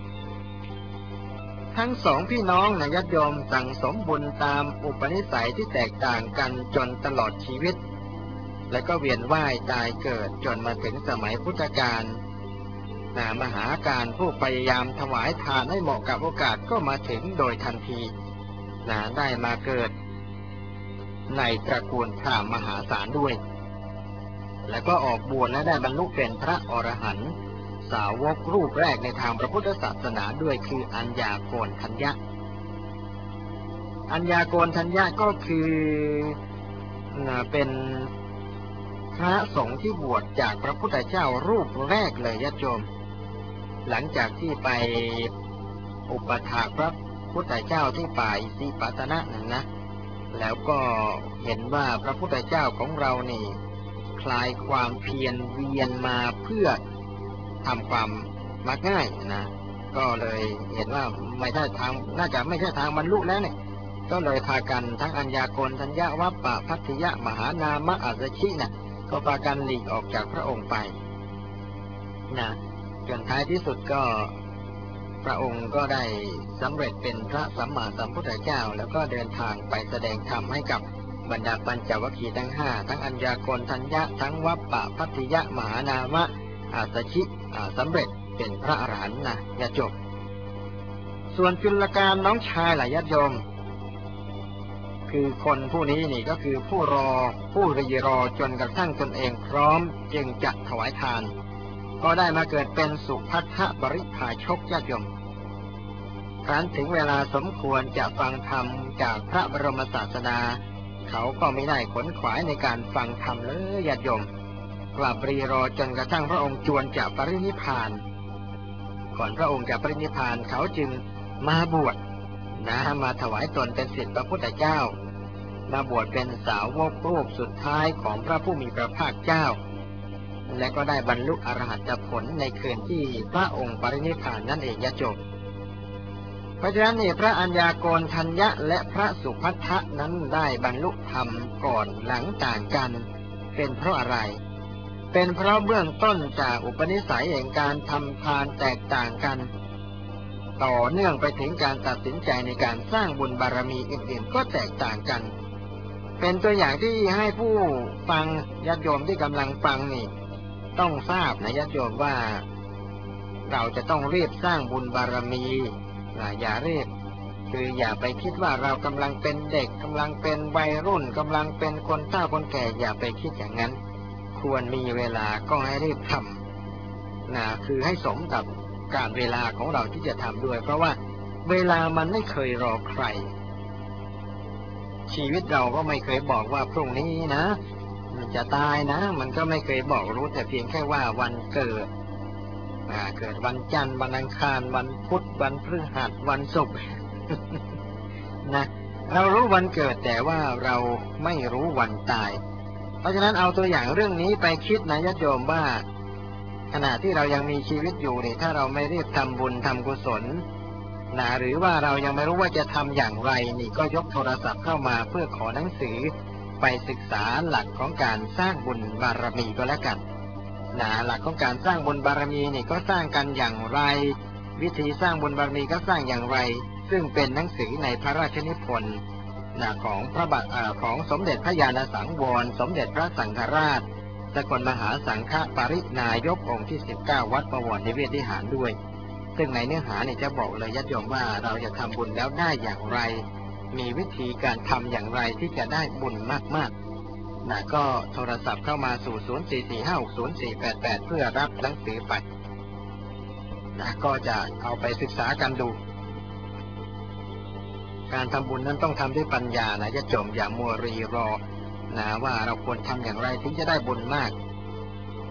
ทั้งสองพี่น้องนะญาติโยมสั่งสมบุญตามอุปนิสัยที่แตกต่างกันจนตลอดชีวิตและก็เวียนว่ายตายเกิดจนมาถึงสมัยพุทธกาลนะมหาการผู้พยายามถวายทานให้เหมาะกับโอกาสก็มาถึงโดยทันทีนะได้มาเกิดในตระกูลพราหมณ์มหาศาลด้วยแล้วก็ออกบวชและได้บรรลุเป็นพระอรหันต์สาวกรูปแรกในทางพระพุทธศาสนาด้วยคืออัญญาโกณทัญญะอัญญาโกณทัญญะก็คือเป็นพระสงฆ์ที่บวชจากพระพุทธเจ้ารูปแรกเลยญาติโยมหลังจากที่ไปอุปถากพระพุทธเจ้าที่ป่าอิสิปตนะนั่นนะแล้วก็เห็นว่าพระพุทธเจ้าของเรานี่คลายความเพียรเวียนมาเพื่อทำความมักง่ายนะก็เลยเห็นว่าไม่ใช่ทางน่าจะไม่ใช่ทางบรรลุแล้วเนี่ยก็เลยพากันทั้งอัญญาโกณทัญญะวัปปะพัทธิยะมหานามะอัสสชินะก็พากันหลีกออกจากพระองค์ไปนะจนท้ายที่สุดก็พระองค์ก็ได้สำเร็จเป็นพระสัมมาสัมพุทธเจ้าแล้วก็เดินทางไปแสดงธรรมให้กับบรรดาปัญจวัคคีย์ทั้งห้าทั้งอัญญาโกณทัญญะทั้งวัปปะพัทธิยะมหานามะอัสสชิสำเร็จเป็นพระอรหันต์นะญาติโยมส่วนจุลการน้องชายล่ะญาติโยมคือคนผู้นี้นี่ก็คือผู้รอผู้รีรอจนกระทั่งตนเองพร้อมจึงจะถวายทานก็ได้มาเกิดเป็นสุภัททปริภาชกญาติโยมครั้นถึงเวลาสมควรจะฟังธรรมจากพระบรมศาสดาเขาก็ไม่ได้ขนขวายในการฟังธรรมเลยญาติโยมกลับรีรอจนกระทั่งพระองค์จวนจะปรินิพพานก่อนพระองค์จะปรินิพพานเขาจึงมาบวชนะมาถวายตนเป็นศิษย์พระพุทธเจ้ามาบวชเป็นสาวกรูปสุดท้ายของพระผู้มีพระภาคเจ้าและก็ได้บรรลุอรหัตผลในคืนที่พระองค์ปรินิพพานนั่นเองญาติโยมเพราะฉะนั้นนี่พระอัญญาโกณทัญญะและพระสุภัททะนั้นได้บรรลุธรรมก่อนหลังต่างกันเป็นเพราะอะไรเป็นเพราะเบื้องต้นจากอุปนิสัยแห่งการทำทานแตกต่างกันต่อเนื่องไปถึงการตัดสินใจในการสร้างบุญบารมีอื่นๆก็แตกต่างกันเป็นตัวอย่างที่ให้ผู้ฟังญาติโยมที่กำลังฟังนี่ต้องทราบนะญาติโยมว่าเราจะต้องรีบสร้างบุญบารมีอย่ารีบคืออย่าไปคิดว่าเรากำลังเป็นเด็กกำลังเป็นวัยรุ่นกำลังเป็นคนเฒ่าคนแก่อย่าไปคิดอย่างนั้นควรมีเวลาก็ให้รีบทำนะคือให้สมกับการเวลาของเราที่จะทำด้วยเพราะว่าเวลามันไม่เคยรอใครชีวิตเราก็ไม่เคยบอกว่าพรุ่งนี้นะมันจะตายนะมันก็ไม่เคยบอกรู้แต่เพียงแค่ว่าวันเกิดเกิดวันจันทร์วันอังคารวันพุธวันพฤหัสวันศุกร์นะเรารู้วันเกิดแต่ว่าเราไม่รู้วันตายเพราะฉะนั้นเอาตัวอย่างเรื่องนี้ไปคิดนะญาติโยมว่าขณะที่เรายังมีชีวิตอยู่นี่ถ้าเราไม่รีบทำบุญทำกุศลนะหรือว่าเรายังไม่รู้ว่าจะทำอย่างไรนี่ก็ยกโทรศัพท์เข้ามาเพื่อขอหนังสือไปศึกษาหลักของการสร้างบุญบารมีก็แล้วกันนะหลักของการสร้างบุญบารมีนี่ก็สร้างกันอย่างไรวิธีสร้างบุญบารมีก็สร้างอย่างไรซึ่งเป็นหนังสือในพระราชนิพนธ์นะของพระบาทของสมเด็จพระญาณสังวรสมเด็จพระสังฆราชสกลมหาสังฆปรินายกองค์ที่สิบเก้าวัดบวรนิเวศวิหารด้วยซึ่งในเนื้อหาเนี่ยจะบอกเลยญาติโยมว่าเราจะทำบุญแล้วได้อย่างไรมีวิธีการทำอย่างไรที่จะได้บุญมากๆนะก็โทรศัพท์เข้ามาสู่ศูนย์ สี่ สี่ ห้า หก ศูนย์ สี่ แปด แปดเพื่อรับหนังสือไปนะก็จะเอาไปศึกษากันดูการทำบุญนั้นต้องทำด้วยปัญญานะญาติโยมอย่ามัวรีรอนะว่าเราควรทำอย่างไรถึงจะได้บุญมาก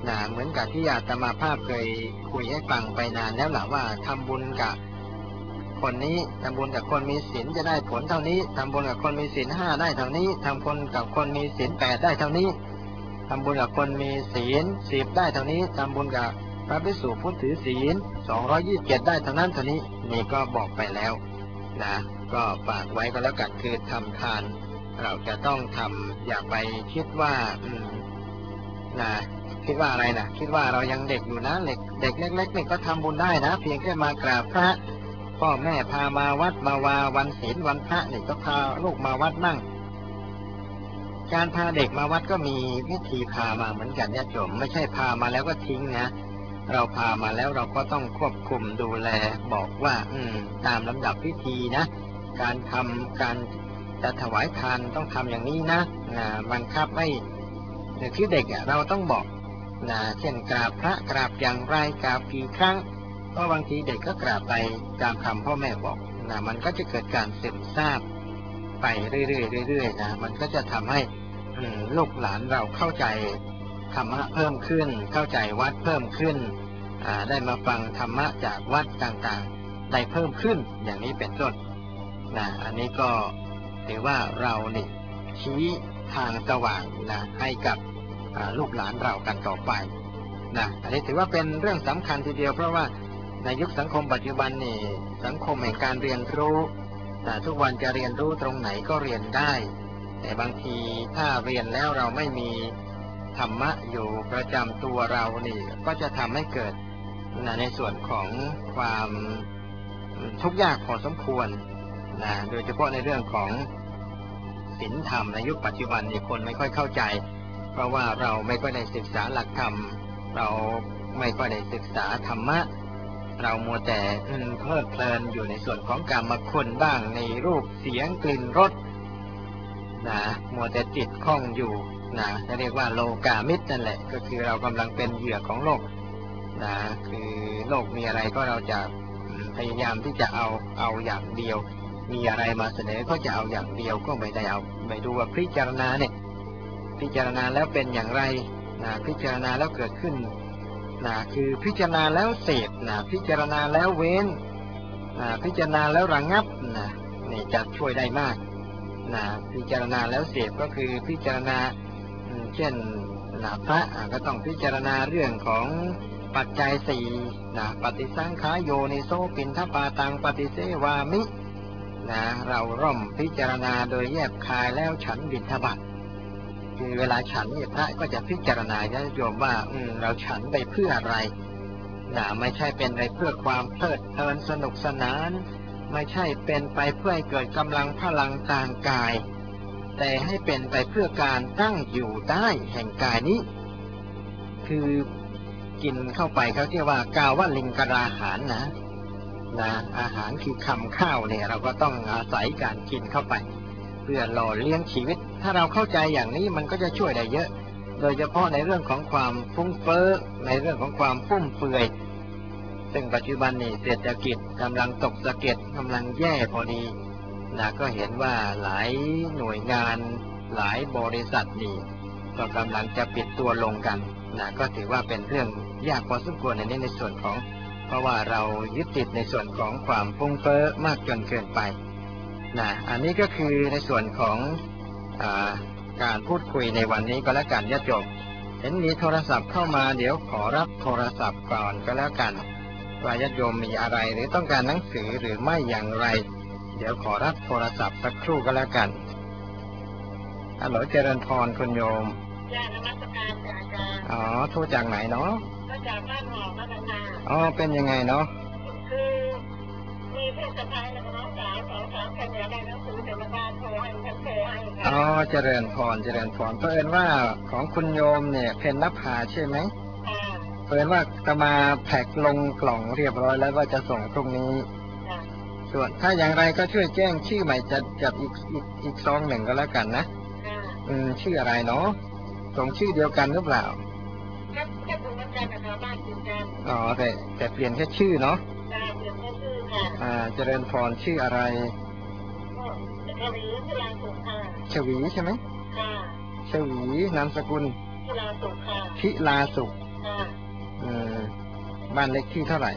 นะเหมือนกับที่อาตมาภาพเคยคุยให้ฟังไปนานแล้วแหละว่าทำบุญกับคนนี้ทำบุญกับคนมีศีลจะได้ผลเท่านี้ทำบุญกับคนมีศีลห้าได้เท่านี้ทำบุญกับคนมีศีลแปดได้เท่านี้ทำบุญกับคนมีศีลสิบได้เท่านี้ทำบุญกับพระภิกษุผู้ถือศีลสองร้อยยี่สิบเจ็ดได้เท่านั้นเท่านี้นี่ก็บอกไปแล้วนะก็ฝากไว้ก็แล้วกันคือทำทานเราจะต้องทำอย่าไปคิดว่าอืมนะคิดว่าอะไรนะคิดว่าเรายังเด็กอยู่นะเด็กเด็กเล็กๆนี่ก็ทำบุญได้นะเพียงแค่มากราบพระพ่อแม่พามาวัดมาวาวันศีลวันพระนี่ก็พาลูกมาวัดนั่งการพาเด็กมาวัดก็มีวิธีพามาเหมือนกันญาติโยมไม่ใช่พามาแล้วก็ทิ้งนะเราพามาแล้วเราก็ต้องควบคุมดูแลบอกว่าอืมตามลำดับพิธีนะการทำการจะถวายทานต้องทำอย่างนี้นะนะบังคับให้คือเด็กอ่ะเราต้องบอกนะเช่นกราบพระกราบอย่างไรกราบกี่ครั้งเพราะบางทีเด็กก็กราบไปตามคำพ่อแม่บอกนะมันก็จะเกิดการซึมซาบไปเรื่อยๆเรื่อยๆนะมันก็จะทำให้ลูกหลานเราเข้าใจธรรมะเพิ่มขึ้นเข้าใจวัดเพิ่มขึ้นได้มาฟังธรรมะจากวัดต่างๆได้เพิ่มขึ้นอย่างนี้เป็นต้นนะอันนี้ก็ถือว่าเรานี่ชี้ทางสว่างนะให้กับลูกหลานเรากันต่อไปนะอันนี้ถือว่าเป็นเรื่องสำคัญทีเดียวเพราะว่าในยุคสังคมปัจจุบันนี่สังคมแห่งการเรียนรู้แต่ทุกวันจะเรียนรู้ตรงไหนก็เรียนได้แต่บางทีถ้าเรียนแล้วเราไม่มีธรรมะอยู่ประจำตัวเรานี่ก็จะทำให้เกิดในส่วนของความทุกข์ยากพอสมควรนะโดยเฉพาะในเรื่องของศีลธรรมในยุคปัจจุบันนี่คนไม่ค่อยเข้าใจเพราะว่าเราไม่ค่อยได้ศึกษาหลักธรรมเราไม่ค่อยได้ศึกษาธรรมะเรามัวแต่เพลิดเพลินอยู่ในส่วนของกามคุณบ้างในรูปเสียงกลิ่นรสนะมัวแต่ติดข้องอยู่นะจะเรียกว่าโลกามิตรนั่นแหละก็คือเรากำลังเป็นเหยื่อของโลกนะคือโลกมีอะไรก็เราจะพยายามที่จะเอาเอาอย่างเดียวมีอะไรมาเสนอก็จะเอาอย่างเดียวก็ไม่ได้เอาไม่ดูว่าพิจารณาเนี่ยพิจารณาแล้วเป็นอย่างไรนะพิจารณาแล้วเกิดขึ้นนะคือพิจารณาแล้วเสพนะพิจารณาแล้วเว้นนะพิจารณาแล้วระงับนะนี่จะช่วยได้มากนะพิจารณาแล้วเสพก็คือพิจารณาเช่นนะพระก็ต้องพิจารณาเรื่องของปัจจัยสี่นะปฏิสังขายโยนิโสปินทปาตังปฏิเสวามินะเราร่อมพิจารณาโดยแยบคายแล้วฉันบิณฑบาตคือเวลาฉันเนี่ยพระก็จะพิจารณาญาติโยมว่าอืมเราฉันไปเพื่ออะไรนะไม่ใช่เป็นไปเพื่อความเพลิดเพลินสนุกสนานไม่ใช่เป็นไปเพื่อให้เกิดกำลังพลังทางกายแต่ให้เป็นไปเพื่อการตั้งอยู่ได้แห่งกายนี้คือกินเข้าไปเขาเรียกว่ากาวลิงกราหารนะนะอาหารคือคำข้าวเนี่ยเราก็ต้องอาศัยการกินเข้าไปเพื่อหล่อเลี้ยงชีวิตถ้าเราเข้าใจอย่างนี้มันก็จะช่วยได้เยอะโดยเฉพาะในเรื่องของความฟุ้งเฟ้อในเรื่องของความฟุ่มเฟือยซึ่งปัจจุบันนี้เศรษฐกิจกำลังตกสะเก็ดกำลังแย่พอดีนะก็เห็นว่าหลายหน่วยงานหลายบริษัทนี่ก็กำลังจะปิดตัวลงกันนะก็ถือว่าเป็นเรื่องยากพอสมควรในนี้ในส่วนของเพราะว่าเรายึดติดในส่วนของความฟุ้งเฟ้อมากจนเกินไปนะอันนี้ก็คือในส่วนของอ่าการพูดคุยในวันนี้ก็แล้วกันญาติโยมเห็นมีโทรศัพท์เข้ามาเดี๋ยวขอรับโทรศัพท์ก่อนก็แล้วกันว่าญาติโยมมีอะไรหรือต้องการหนังสือหรือไม่อย่างไรเดี๋ยวขอรับโทรศัพท์สักครู่ก็แล้วกันฮัลโหลเจริญพรคุณโยมจ้านมัสการจ้าอาจารย์อ๋อโทรจากไหนเนาะก็จากบ้านหอพัฒนาอ๋อเป็นยังไงเนาะคือมีเพื่อนสะพ้ายและน้องสาวสองสามคนอยากได้หนังสือแต่ละบ้านโทรให้ฉันโทรให้อ๋อเจริญพรเจริญพรเพิ่นว่าของคุณโยมเนี่ยเพนนภาใช่ไหมเพิ่นว่าจะมาแพ็คลงกล่องเรียบร้อยแล้วว่าจะส่งพรุ่งนี้ส่วนถ้าอย่างไรก็ช่วยแจ้งชื่อใหม่จะจับอีกอีกอีกซองหนึ่งก็แล้วกันนะอืมชื่ออะไรเนาะส่งชื่อเดียวกันหรือเปล่าแค่แค่ผมมันจะกับบ้านคุณกันอ๋อแต่แต่เปลี่ยนแค่ชื่อเนาะเปลี่ยนแค่ชื่อค่ะอ่าเจริญพรชื่ออะไรชวีพิลาสุขค่ะชวีใช่ไหมค่ะชวีนามสกุลพิลาสุขค่ะพิลาสุขค่ะอืมบ้านเล็กที่เท่าไหร่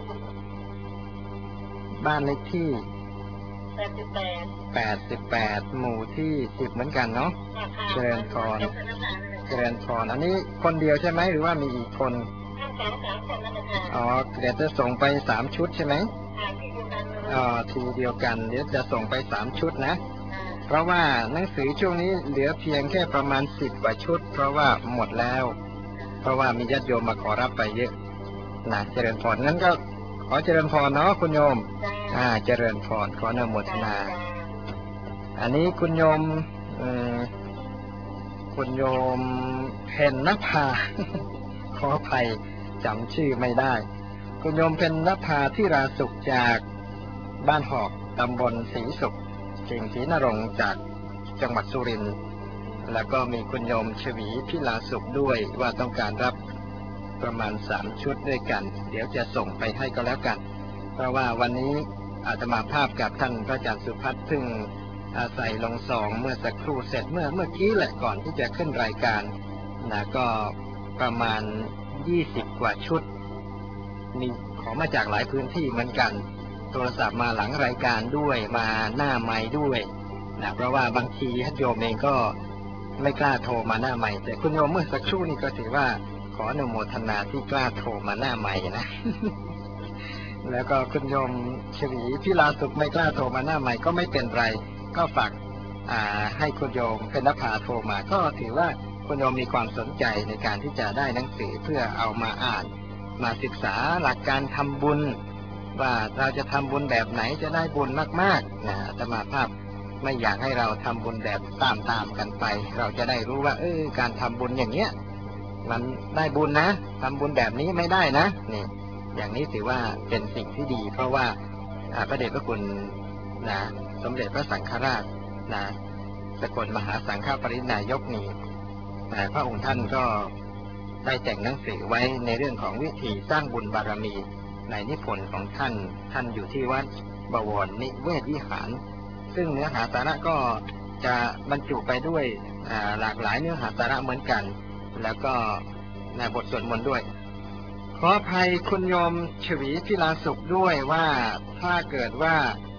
บ้านเล็กที่แปดสิบแปดแปดสิบแปดหมู่ที่สิบเหมือนกันเนาะเจริญพรเจริญพรอันนี้คนเดียวใช่ไหมหรือว่ามีอีกคนทั้งสองสามคนนั่นแหละค่ะอ๋อเดี๋ยวจะส่งไปสามชุดใช่ไหมค่ะที่เดียวกันเลยอ๋อทีเดียวกันเดี๋ยวจะส่งไปสามชุดนะเพราะว่าหนังสือช่วงนี้เหลือเพียงแค่ประมาณสิบกว่าชุดเพราะว่าหมดแล้วเพราะว่ามีญาติโยมมาขอรับไปเยอะนะเจริญพรงั้นก็ขอเจริญพรเนาะคุณโยมอ่าเจริญพรขออนุโมทนาอันนี้คุณโยมอืมคุณโยมเพ็ญนภา ขออภัยจำชื่อไม่ได้คุณโยมเพ็ญนภาที่ราสุขจากบ้านหอกตำบลศรีสุขเก่งศรีนรงค์จากจังหวัดสุรินทร์แล้วก็มีคุณโยมชวีพิลาสุขด้วยว่าต้องการรับประมาณสามชุดด้วยกันเดี๋ยวจะส่งไปให้ก็แล้วกันเพราะว่าวันนี้อาตมาภาพกับท่านพระอาจารย์สุพัฒน์ซึ่งอาศัยลงซองเมื่อสักครู่เสร็จเมื่อเมื่อกี้แหละก่อนที่จะขึ้นรายการนะก็ประมาณยี่สิบกว่าชุดมีขอมาจากหลายพื้นที่เหมือนกันโทรศัพท์มาหลังรายการด้วยมาหน้าไมค์ด้วยนะเพราะว่าบางทีญาติโยมเองก็ไม่กล้าโทรมาหน้าไมค์แต่คุณโยมเมื่อสักครู่นี้ก็ถือว่าขออนุโมทนาที่กล้าโทรมาหน้าไมค์นะ แล้วก็คุณโยมชวีพิลาสุขไม่กล้าโทรมาหน้าไมค์ก็ไม่เป็นไรก็ฝากให้คุณโยมเพ็ญนภาโทรมาก็ถือว่าคุณโยมมีความสนใจในการที่จะได้หนังสือเพื่อเอามาอ่านมาศึกษาหลักการทำบุญว่าเราจะทำบุญแบบไหนจะได้บุญมากๆนะอาตมาภาพไม่อยากให้เราทำบุญแบบตามๆกันไปเราจะได้รู้ว่าเออการทำบุญอย่างเนี้ยมันได้บุญนะทำบุญแบบนี้ไม่ได้นะนี่อย่างนี้ถือว่าเป็นสิ่งที่ดีเพราะว่าพระเดชพระคุณนะสมเด็จพระสังฆราชนะสกลมหาสังฆปรินายกนี้พระองค์ท่านก็ได้แต่งหนังสือไว้ในเรื่องของวิธีสร้างบุญบารมีในนิพนธ์ของท่านท่านอยู่ที่วัดบวรนิเวศวิหารซึ่งเนื้อหาสาระก็จะบรรจุไปด้วยหลากหลายเนื้อหาสาระเหมือนกันแล้วก็ในบทสวดมนต์ด้วยขออภัยคุณโยมชวีพิลาสุขด้วยว่าถ้าเกิดว่า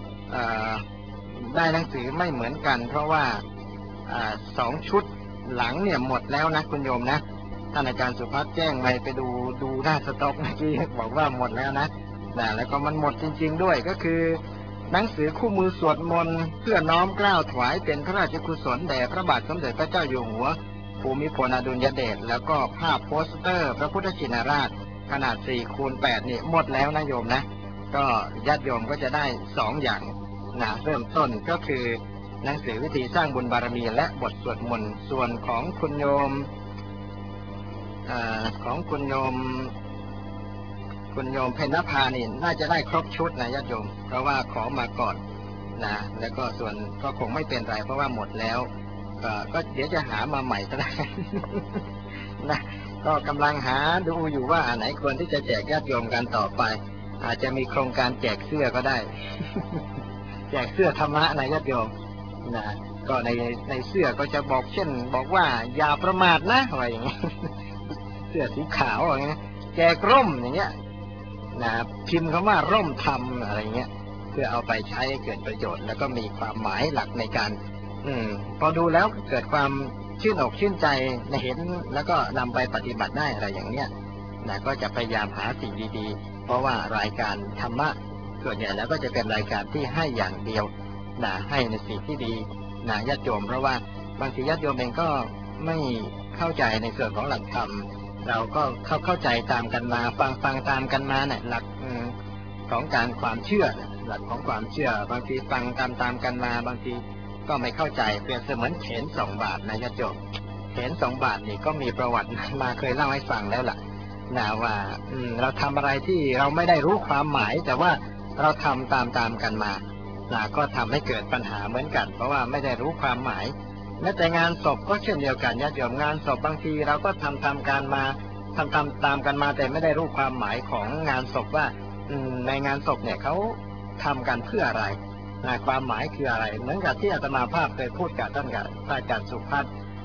ได้หนังสือไม่เหมือนกันเพราะว่าสองชุดหลังเนี่ยหมดแล้วนะคุณโยมนะท่านอาจารย์สุภัฒน์แจ้งไปไปดูดูหน้าสต็อกเมื่อกี้บอกว่าหมดแล้วนะนะแล้วก็มันหมดจริงๆด้วยก็คือหนังสือคู่มือสวดมนต์เพื่อน้อมเกล้าถวายเป็นพระราชกุศลแด่พระบาทสมเด็จพระเจ้าอยู่หัวภูมิพลอดุลยเดชแล้วก็ภาพโปสเตอร์พระพุทธชินราชขนาด สี่คูณแปด นี่หมดแล้วนะโยมนะก็ญาติโยมก็จะได้สองอย่างนะเริ่มต้นก็คือหนังสือวิธีสร้างบุญบารมีและบทสวดมนต์ส่วนของคุณโยมอของคุณโยมคุณโยมเพ็ญนภานี่น่าจะได้ครบชุดนะญาติโยมเพราะว่าขอมาก่อนนะแล้วก็ส่วนก็คงไม่เป็นไรเพราะว่าหมดแล้วก็เดี๋ยวจะหามาใหม่ก็ได้นะก็กำลังหาดูอยู่ว่าอันไหนควรที่จะแจกญาติโยมกันต่อไปอาจจะมีโครงการแจกเสื้อก็ได้ แจกเสื้อธรรมะนะญาติโยมนะก็ในในเสื้อก็จะบอกเช่นบอกว่าอย่าประมาทนะอะไรอย่างเงี้ย เสื้อสีขาวอย่างเงี้ยแจกร่มอย่างเงี้ยนะพิมพ์คำว่าร่มธรรมอะไรเงี้ยเพื่อเอาไปใช้ให้เกิดประโยชน์แล้วก็มีความหมายหลักในการอืมพอดูแล้วเกิดความชื่นอกชื่นใจในเห็นแล้วก็นำไปปฏิบัติได้อะไรอย่างเนี้ยนะก็จะพยายามหาสิ่งดีๆเพราะว่ารายการธรรมะส่วนใหญ่แล้วก็จะเป็นรายการที่ให้อย่างเดียวนะให้ในสิ่งที่ดีนะญาติโยมเพราะว่าบางทีญาติโยมเองก็ไม่เข้าใจในส่วนของหลักธรรมเราก็เข้าเข้าใจตามกันมาฟังฟังตามกันมาเนี่ยหลักของการความเชื่อหลักของความเชื่อบางทีฟังตามตามกันมาบางทีก็ไม่เข้าใจเปรียบเสมือนเข็นสองบาทนะญาติโยมเข็นสองบาทนี่ก็มีประวัติมาเคยเล่าให้ฟังแล้วล่ะนะว่าเราทำอะไรที่เราไม่ได้รู้ความหมายแต่ว่าเราทำตามตามกันมานะก็ทำให้เกิดปัญหาเหมือนกันเพราะว่าไม่ได้รู้ความหมายแม้แต่งานศพก็เช่นเดียวกันญาติโยมงานศพบางทีเราก็ทำตามการมาทำตามตามกันมาแต่ไม่ได้รู้ความหมายของงานศพว่าในงานศพเนี่ยเขาทำกันเพื่ออะไรนะความหมายคืออะไรเหมือนกับที่อาตมาภาพเคยพูดกับท่านกับอาจารย์สุภัฒน์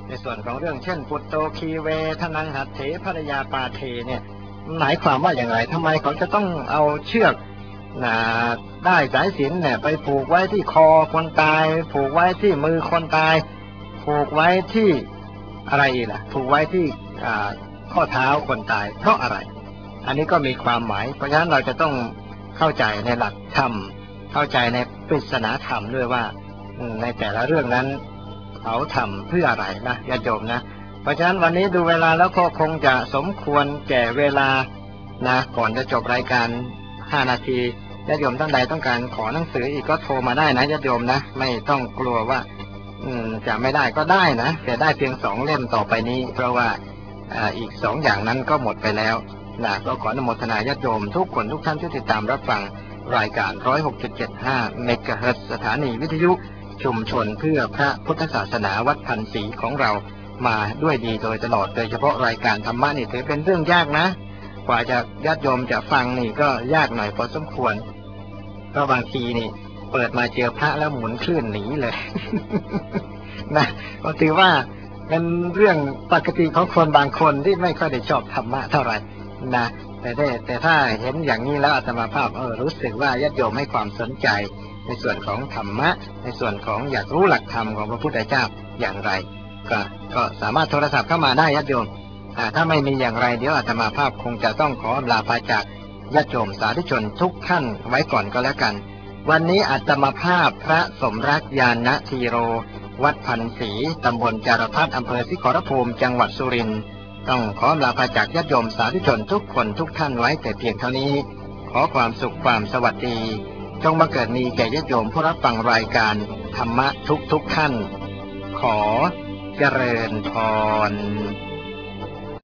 ในส่วนของเรื่องเช่นปุตโตคีเวทนังหัตเถภรยาปาเทเนี่ยหมายความว่าอย่างไรทำไมเขาจะต้องเอาเชือกนะได้สายสิญจน์เนี่ยไปผูกไว้ที่คอคนตายผูกไว้ที่มือคนตายผูกไว้ที่อะไรอีกล่ะผูกไว้ที่ข้อเท้าคนตายเพราะอะไรอันนี้ก็มีความหมายเพราะฉะนั้นเราจะต้องเข้าใจในหลักธรรมเข้าใจในปริศนาธรรมด้วยว่าในแต่ละเรื่องนั้นเขาทำเพื่ออะไรนะญาติโยมนะเพราะฉะนั้นวันนี้ดูเวลาแล้วก็คงจะสมควรแก่เวลานะก่อนจะจบรายการห้านาทีญาติโยมท่านใดต้องการขอหนังสืออีกก็โทรมาได้นะญาติโยมนะไม่ต้องกลัวว่าอืมจะไม่ได้ก็ได้นะแต่ได้เพียงสองเล่มต่อไปนี้เพราะว่าอ่าอีกสองอย่างนั้นก็หมดไปแล้วนะก็ขออนุโมทนาญาติโยมทุกคนทุกท่านที่ติดตามรับฟังรายการ หนึ่งร้อยหกจุดเจ็ดห้า เมกะเฮิรตซ์สถานีวิทยุชุมชนเพื่อพระพุทธศาสนาวัดพันศรีของเรามาด้วยดีโดยตลอดโดยเฉพาะรายการธรรมะนี่ถือเป็นเรื่องยากนะกว่าจะญาติโยมจะฟังนี่ก็ยากหน่อยพอสมควรเพราะบางทีนี่เปิดมาเจอพระแล้วหมุนคลื่นหนีเลย นะก็ถือว่าเป็นเรื่องปกติของคนบางคนที่ไม่ค่อยได้ชอบธรรมะเท่าไหร่นะแต่ได้แต่ถ้าเห็นอย่างนี้แล้วอาตมาภาพเออรู้สึกว่าญาติโยมให้ความสนใจในส่วนของธรรมะในส่วนของอยากรู้หลักธรรมของพระพุทธเจ้าอย่างไรก็ก็สามารถโทรศัพท์เข้ามาได้ญาติโยมถ้าไม่มีอย่างไรเดี๋ยวอาตมาภาพคงจะต้องขอลาพาจากญาติโยมสาธุชนทุกท่านไว้ก่อนก็แล้วกันวันนี้อาตมาภาพพระสมรักญาณธีโรวัดพันศรีตำบลจารพัฒน์อำเภอสิขรภูมิจังหวัดสุรินทร์ต้องขอลาพาจากญาติโยมสาธุชนทุกคนทุกท่านไว้แต่เพียงเท่านี้ขอความสุขความสวัสดีจงบังเกิดมีแก่ญาติโยมผู้รับฟังรายการธรรมะทุกทุกท่านขอเจริญพร